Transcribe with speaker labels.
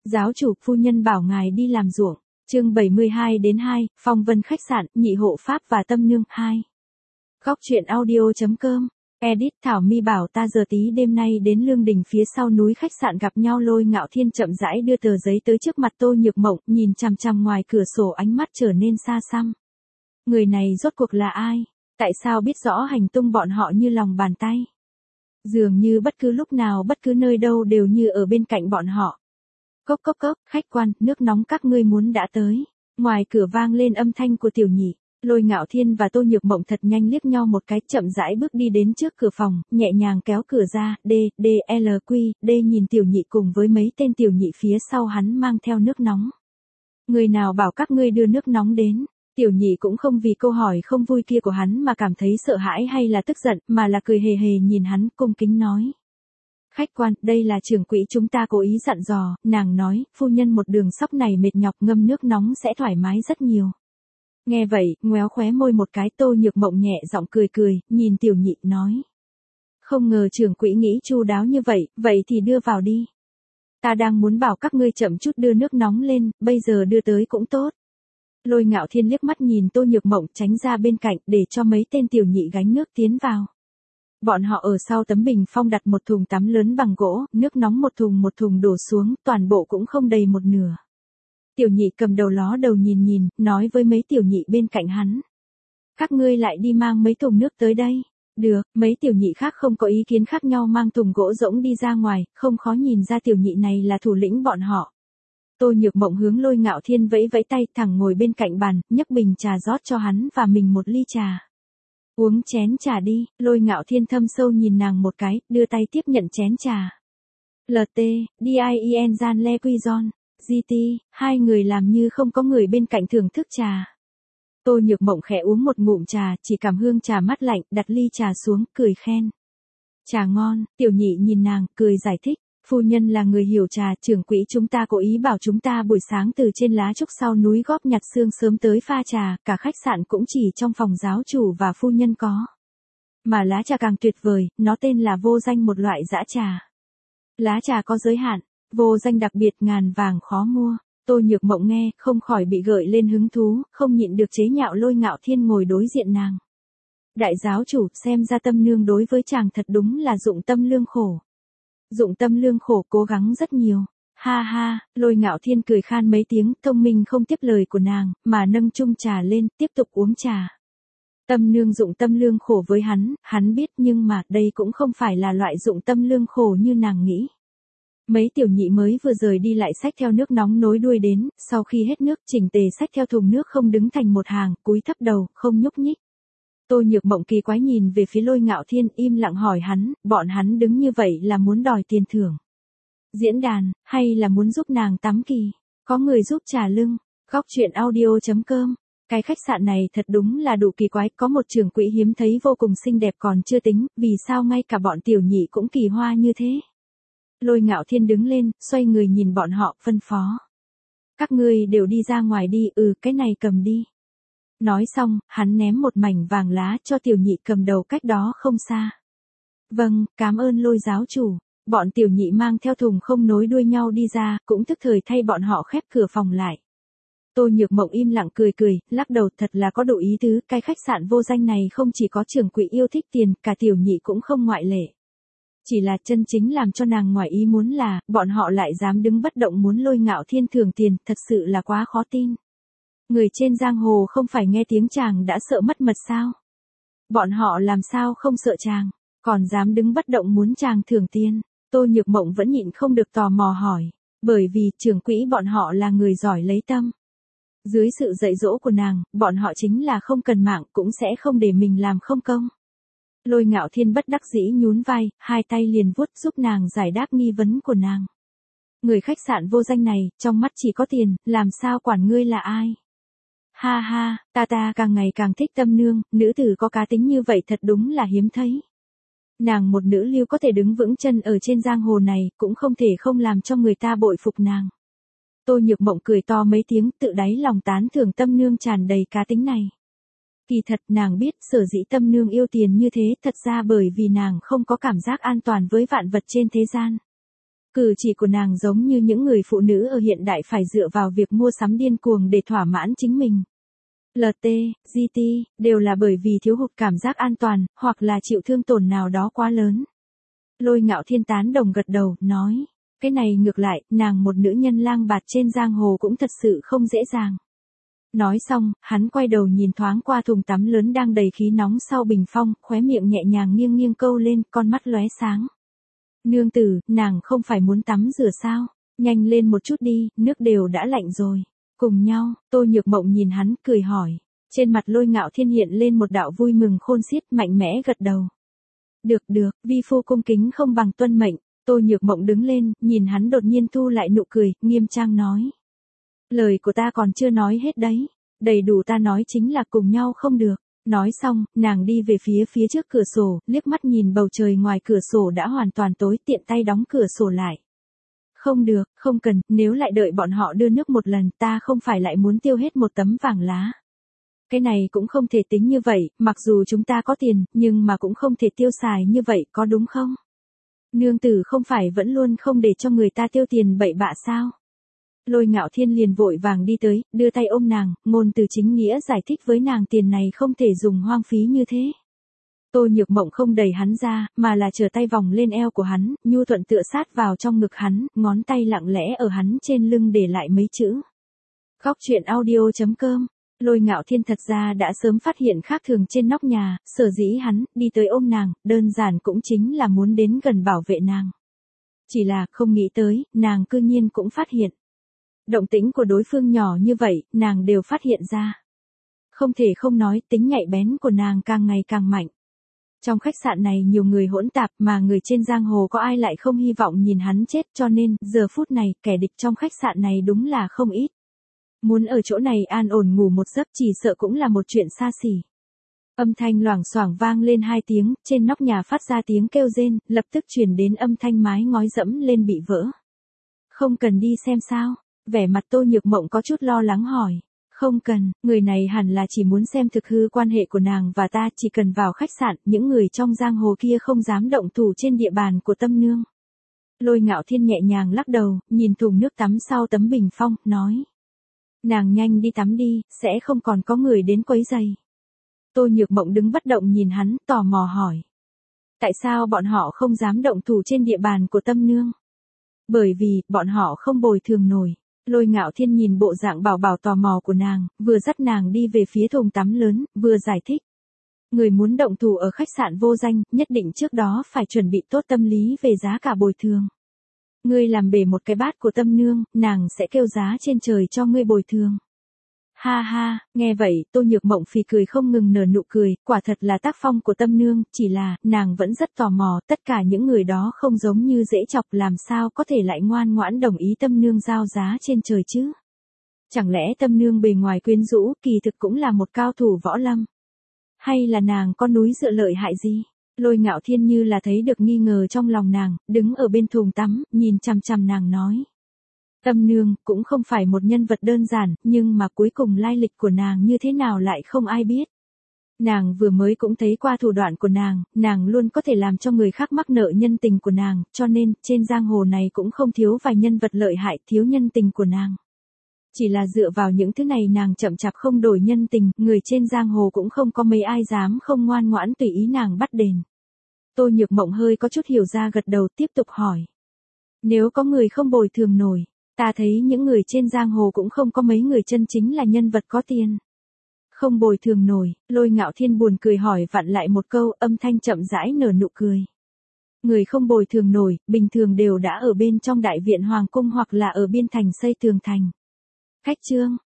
Speaker 1: Giáo chủ, phu nhân bảo ngài đi làm ruộng. Chương 72-2, Phong Vân khách sạn, nhị hộ pháp và tâm nương 2. Góc truyện audio.com. Edit Thảo My bảo ta giờ tí đêm nay đến Lương Đình phía sau núi khách sạn gặp nhau. Lôi Ngạo Thiên chậm rãi đưa tờ giấy tới trước mặt Tô Nhược Mộng, nhìn chằm chằm ngoài cửa sổ, ánh mắt trở nên xa xăm. Người này rốt cuộc là ai? Tại sao biết rõ hành tung bọn họ như lòng bàn tay? Dường như bất cứ lúc nào, bất cứ nơi đâu đều như ở bên cạnh bọn họ. Cốc cốc cốc, khách quan, nước nóng các ngươi muốn đã tới. Ngoài cửa vang lên âm thanh của Tiểu Nhị. Lôi Ngạo Thiên và Tô Nhược Mộng thật nhanh liếc nhau một cái, chậm rãi bước đi đến trước cửa phòng, nhẹ nhàng kéo cửa ra. D nhìn Tiểu Nhị cùng với mấy tên tiểu nhị phía sau hắn mang theo nước nóng. Người nào bảo các ngươi đưa nước nóng đến? Tiểu Nhị cũng không vì câu hỏi không vui kia của hắn mà cảm thấy sợ hãi hay là tức giận, mà là cười hề hề nhìn hắn, cung kính nói. Khách quan, đây là trưởng quỹ chúng ta cố ý dặn dò. Nàng nói, phu nhân một đường sóc này mệt nhọc, ngâm nước nóng sẽ thoải mái rất nhiều. Nghe vậy, ngoéo khóe môi một cái. Tô Nhược Mộng nhẹ giọng cười, nhìn Tiểu Nhị nói. Không ngờ trưởng quỹ nghĩ chu đáo như vậy thì đưa vào đi. Ta đang muốn bảo các ngươi chậm chút đưa nước nóng lên, bây giờ đưa tới cũng tốt. Lôi Ngạo Thiên liếc mắt nhìn Tô Nhược Mộng, tránh ra bên cạnh để cho mấy tên tiểu nhị gánh nước tiến vào. Bọn họ ở sau tấm bình phong đặt một thùng tắm lớn bằng gỗ, nước nóng một thùng đổ xuống, toàn bộ cũng không đầy một nửa. Tiểu Nhị cầm đầu ló đầu nhìn, nói với mấy tiểu nhị bên cạnh hắn. Các ngươi lại đi mang mấy thùng nước tới đây. Được, mấy tiểu nhị khác không có ý kiến khác nhau, mang thùng gỗ rỗng đi ra ngoài, không khó nhìn ra tiểu nhị này là thủ lĩnh bọn họ. Tô Nhược Mộng hướng Lôi Ngạo Thiên vẫy tay, thẳng ngồi bên cạnh bàn, nhấc bình trà rót cho hắn và mình một ly trà. Uống chén trà đi. Lôi Ngạo Thiên thâm sâu nhìn nàng một cái, đưa tay tiếp nhận chén trà. LT, DIEN Gian Le Quy Gion, GT, hai người làm như không có người bên cạnh thưởng thức trà. Tô Nhược Mộng khẽ uống một ngụm trà, chỉ cảm hương trà mát lạnh, đặt ly trà xuống, cười khen. Trà ngon. Tiểu Nhị nhìn nàng, cười giải thích. Phu nhân là người hiểu trà, trưởng quỹ chúng ta cố ý bảo chúng ta buổi sáng từ trên lá trúc sau núi góp nhặt xương sớm tới pha trà, cả khách sạn cũng chỉ trong phòng giáo chủ và phu nhân có. Mà lá trà càng tuyệt vời, nó tên là Vô Danh, một loại dã trà. Lá trà có giới hạn, vô danh đặc biệt, ngàn vàng khó mua. Tô Nhược Mộng nghe, không khỏi bị gợi lên hứng thú, không nhịn được chế nhạo Lôi Ngạo Thiên ngồi đối diện nàng. Đại giáo chủ, xem ra tâm nương đối với chàng thật đúng là dụng tâm lương khổ. Dụng tâm lương khổ, cố gắng rất nhiều. Ha ha, Lôi Ngạo Thiên cười khan mấy tiếng, thông minh không tiếp lời của nàng, mà nâng chung trà lên, tiếp tục uống trà. Tâm nương dụng tâm lương khổ với hắn biết, nhưng mà đây cũng không phải là loại dụng tâm lương khổ như nàng nghĩ. Mấy tiểu nhị mới vừa rời đi lại xách theo nước nóng nối đuôi đến, sau khi hết nước chỉnh tề xách theo thùng nước, không đứng thành một hàng, cúi thấp đầu, không nhúc nhích. Tô Nhược Mộng kỳ quái nhìn về phía Lôi Ngạo Thiên, im lặng hỏi hắn, bọn hắn đứng như vậy là muốn đòi tiền thưởng? Diễn đàn, hay là muốn giúp nàng tắm kỳ? Có người giúp trả lưng. Góc truyện audio.com. Cái khách sạn này thật đúng là đủ kỳ quái, có một trưởng quỹ hiếm thấy vô cùng xinh đẹp còn chưa tính, vì sao ngay cả bọn tiểu nhị cũng kỳ hoa như thế? Lôi Ngạo Thiên đứng lên, xoay người nhìn bọn họ, phân phó. Các ngươi đều đi ra ngoài đi, cái này cầm đi. Nói xong, hắn ném một mảnh vàng lá cho tiểu nhị cầm đầu cách đó không xa. Vâng, cảm ơn Lôi giáo chủ. Bọn tiểu nhị mang theo thùng không nối đuôi nhau đi ra, cũng tức thời thay bọn họ khép cửa phòng lại. Tô Nhược Mộng im lặng cười, lắc đầu, thật là có đủ ý tứ, cái khách sạn Vô Danh này không chỉ có trưởng quỹ yêu thích tiền, cả tiểu nhị cũng không ngoại lệ. Chỉ là chân chính làm cho nàng ngoài ý muốn là, bọn họ lại dám đứng bất động muốn Lôi Ngạo Thiên thưởng tiền, thật sự là quá khó tin. Người trên giang hồ không phải nghe tiếng chàng đã sợ mất mật sao? Bọn họ làm sao không sợ chàng, còn dám đứng bất động muốn chàng thưởng tiền? Tô Nhược Mộng vẫn nhịn không được tò mò hỏi, bởi vì trưởng quỹ bọn họ là người giỏi lấy tâm. Dưới sự dạy dỗ của nàng, bọn họ chính là không cần mạng cũng sẽ không để mình làm không công. Lôi Ngạo Thiên bất đắc dĩ nhún vai, hai tay liền vuốt giúp nàng giải đáp nghi vấn của nàng. Người khách sạn Vô Danh này, trong mắt chỉ có tiền, làm sao quản ngươi là ai? Ha ha, ta càng ngày càng thích tâm nương, nữ tử có cá tính như vậy thật đúng là hiếm thấy. Nàng một nữ lưu có thể đứng vững chân ở trên giang hồ này, cũng không thể không làm cho người ta bội phục nàng. Tô Nhược Mộng cười to mấy tiếng, tự đáy lòng tán thưởng tâm nương tràn đầy cá tính này. Kỳ thật nàng biết sở dĩ tâm nương yêu tiền như thế, thật ra bởi vì nàng không có cảm giác an toàn với vạn vật trên thế gian. Cử chỉ của nàng giống như những người phụ nữ ở hiện đại phải dựa vào việc mua sắm điên cuồng để thỏa mãn chính mình. LT, GT, đều là bởi vì thiếu hụt cảm giác an toàn, hoặc là chịu thương tổn nào đó quá lớn. Lôi Ngạo Thiên tán đồng gật đầu, nói. Cái này ngược lại, nàng một nữ nhân lang bạt trên giang hồ cũng thật sự không dễ dàng. Nói xong, hắn quay đầu nhìn thoáng qua thùng tắm lớn đang đầy khí nóng sau bình phong, khóe miệng nhẹ nhàng nghiêng nghiêng câu lên, con mắt lóe sáng. Nương tử, nàng không phải muốn tắm rửa sao? Nhanh lên một chút đi, nước đều đã lạnh rồi. Cùng nhau, Tô Nhược Mộng nhìn hắn, cười hỏi. Trên mặt Lôi Ngạo Thiên hiện lên một đạo vui mừng khôn xiết, mạnh mẽ gật đầu. Được, vi phu cung kính không bằng tuân mệnh. Tô Nhược Mộng đứng lên, nhìn hắn đột nhiên thu lại nụ cười, nghiêm trang nói. Lời của ta còn chưa nói hết đấy. Đầy đủ ta nói chính là cùng nhau không được. Nói xong, nàng đi về phía trước cửa sổ, liếc mắt nhìn bầu trời ngoài cửa sổ đã hoàn toàn tối, tiện tay đóng cửa sổ lại. Không được, không cần, nếu lại đợi bọn họ đưa nước một lần, ta không phải lại muốn tiêu hết một tấm vàng lá. Cái này cũng không thể tính như vậy, mặc dù chúng ta có tiền, nhưng mà cũng không thể tiêu xài như vậy, có đúng không? Nương tử không phải vẫn luôn không để cho người ta tiêu tiền bậy bạ sao? Lôi Ngạo Thiên liền vội vàng đi tới, đưa tay ôm nàng, ngôn từ chính nghĩa giải thích với nàng tiền này không thể dùng hoang phí như thế. Tô Nhược Mộng không đẩy hắn ra, mà là trở tay vòng lên eo của hắn, nhu thuận tựa sát vào trong ngực hắn, ngón tay lặng lẽ ở hắn trên lưng để lại mấy chữ. Góc truyện audio.com. Lôi Ngạo Thiên thật ra đã sớm phát hiện khác thường trên nóc nhà, sở dĩ hắn đi tới ôm nàng, đơn giản cũng chính là muốn đến gần bảo vệ nàng. Chỉ là không nghĩ tới, nàng cư nhiên cũng phát hiện. Động tĩnh của đối phương nhỏ như vậy, nàng đều phát hiện ra. Không thể không nói, tính nhạy bén của nàng càng ngày càng mạnh. Trong khách sạn này nhiều người hỗn tạp mà người trên giang hồ có ai lại không hy vọng nhìn hắn chết, cho nên, giờ phút này, kẻ địch trong khách sạn này đúng là không ít. Muốn ở chỗ này an ổn ngủ một giấc chỉ sợ cũng là một chuyện xa xỉ. Âm thanh loảng xoảng vang lên 2 tiếng, trên nóc nhà phát ra tiếng kêu rên, lập tức truyền đến âm thanh mái ngói dẫm lên bị vỡ. Không cần đi xem sao? Vẻ mặt Tô Nhược Mộng có chút lo lắng hỏi. Không cần, người này hẳn là chỉ muốn xem thực hư quan hệ của nàng và ta, chỉ cần vào khách sạn, những người trong giang hồ kia không dám động thủ trên địa bàn của Tâm Nương. Lôi Ngạo Thiên nhẹ nhàng lắc đầu, nhìn thùng nước tắm sau tấm bình phong, nói. Nàng nhanh đi tắm đi, sẽ không còn có người đến quấy rầy. Tô Nhược Mộng đứng bất động nhìn hắn, tò mò hỏi. Tại sao bọn họ không dám động thủ trên địa bàn của Tâm Nương? Bởi vì, bọn họ không bồi thường nổi. Lôi Ngạo Thiên nhìn bộ dạng bảo tò mò của nàng, vừa dắt nàng đi về phía thùng tắm lớn, vừa giải thích. Người muốn động thủ ở khách sạn vô danh, nhất định trước đó phải chuẩn bị tốt tâm lý về giá cả bồi thường. Ngươi làm bể một cái bát của Tâm Nương, nàng sẽ kêu giá trên trời cho ngươi bồi thường. Ha ha, nghe vậy, Tô Nhược Mộng phì cười không ngừng nở nụ cười, quả thật là tác phong của Tâm Nương, chỉ là, nàng vẫn rất tò mò, tất cả những người đó không giống như dễ chọc, làm sao có thể lại ngoan ngoãn đồng ý Tâm Nương giao giá trên trời chứ? Chẳng lẽ Tâm Nương bề ngoài quyến rũ, kỳ thực cũng là một cao thủ võ lâm? Hay là nàng có núi dựa lợi hại gì? Lôi Ngạo Thiên như là thấy được nghi ngờ trong lòng nàng, đứng ở bên thùng tắm, nhìn chằm chằm nàng nói. Tâm Nương cũng không phải một nhân vật đơn giản, nhưng mà cuối cùng lai lịch của nàng như thế nào lại không ai biết. Nàng vừa mới cũng thấy qua thủ đoạn của nàng luôn có thể làm cho người khác mắc nợ nhân tình của nàng, cho nên, trên giang hồ này cũng không thiếu vài nhân vật lợi hại thiếu nhân tình của nàng. Chỉ là dựa vào những thứ này nàng chậm chạp không đổi nhân tình, người trên giang hồ cũng không có mấy ai dám không ngoan ngoãn tùy ý nàng bắt đền. Tô Nhược Mộng hơi có chút hiểu ra gật đầu tiếp tục hỏi. Nếu có người không bồi thường nổi, ta thấy những người trên giang hồ cũng không có mấy người chân chính là nhân vật có tiền. Không bồi thường nổi, Lôi Ngạo Thiên buồn cười hỏi vặn lại một câu, âm thanh chậm rãi nở nụ cười. Người không bồi thường nổi, bình thường đều đã ở bên trong đại viện hoàng cung hoặc là ở biên thành xây tường thành. Khách trương,